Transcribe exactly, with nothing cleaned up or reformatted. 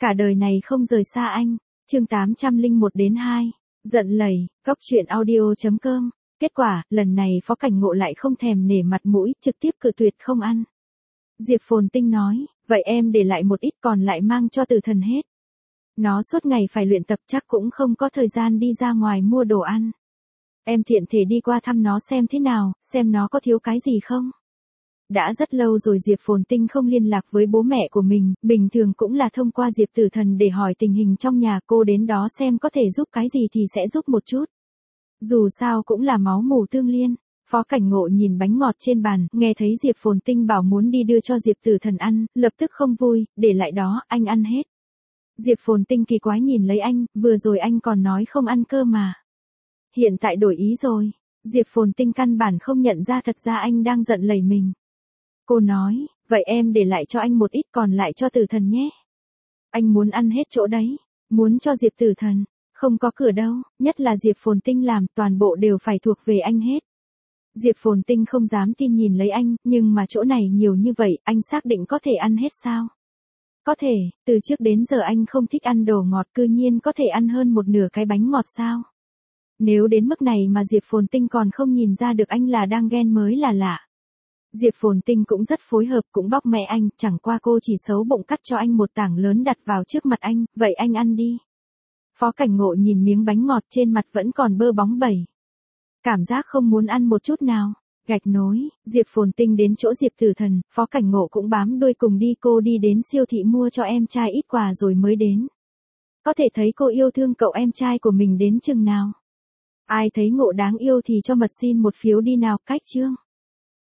Cả đời này không rời xa anh. Chương tám trăm lẻ một đến hai. Giận lầy, cóc truyện audio chấm com. Kết quả, lần này Phó Cảnh Ngộ lại không thèm nể mặt mũi, trực tiếp cự tuyệt không ăn. Diệp Phồn Tinh nói, vậy em để lại một ít còn lại mang cho Tử Thần hết. Nó suốt ngày phải luyện tập chắc cũng không có thời gian đi ra ngoài mua đồ ăn. Em tiện thể đi qua thăm nó xem thế nào, xem nó có thiếu cái gì không. Đã rất lâu rồi Diệp Phồn Tinh không liên lạc với bố mẹ của mình, bình thường cũng là thông qua Diệp Tử Thần để hỏi tình hình trong nhà, cô đến đó xem có thể giúp cái gì thì sẽ giúp một chút. Dù sao cũng là máu mủ tương liên. Phó Cảnh Ngộ nhìn bánh ngọt trên bàn, nghe thấy Diệp Phồn Tinh bảo muốn đi đưa cho Diệp Tử Thần ăn, lập tức không vui, để lại đó, anh ăn hết. Diệp Phồn Tinh kỳ quái nhìn lấy anh, vừa rồi anh còn nói không ăn cơ mà. Hiện tại đổi ý rồi. Diệp Phồn Tinh căn bản không nhận ra thật ra anh đang giận lầy mình. Cô nói, vậy em để lại cho anh một ít còn lại cho Tử Thần nhé. Anh muốn ăn hết chỗ đấy, muốn cho Diệp Tử Thần, không có cửa đâu, nhất là Diệp Phồn Tinh làm, toàn bộ đều phải thuộc về anh hết. Diệp Phồn Tinh không dám tin nhìn lấy anh, nhưng mà chỗ này nhiều như vậy, anh xác định có thể ăn hết sao? Có thể, từ trước đến giờ anh không thích ăn đồ ngọt, cư nhiên có thể ăn hơn một nửa cái bánh ngọt sao? Nếu đến mức này mà Diệp Phồn Tinh còn không nhìn ra được anh là đang ghen mới là lạ. Diệp Phồn Tinh cũng rất phối hợp, cũng bóc mẹ anh, chẳng qua cô chỉ xấu bụng cắt cho anh một tảng lớn đặt vào trước mặt anh, vậy anh ăn đi. Phó Cảnh Ngộ nhìn miếng bánh ngọt trên mặt vẫn còn bơ bóng bẩy. Cảm giác không muốn ăn một chút nào. Gạch nối, Diệp Phồn Tinh đến chỗ Diệp Tử Thần, Phó Cảnh Ngộ cũng bám đuôi cùng đi, cô đi đến siêu thị mua cho em trai ít quà rồi mới đến. Có thể thấy cô yêu thương cậu em trai của mình đến chừng nào. Ai thấy Ngộ đáng yêu thì cho mật xin một phiếu đi nào, cách chương.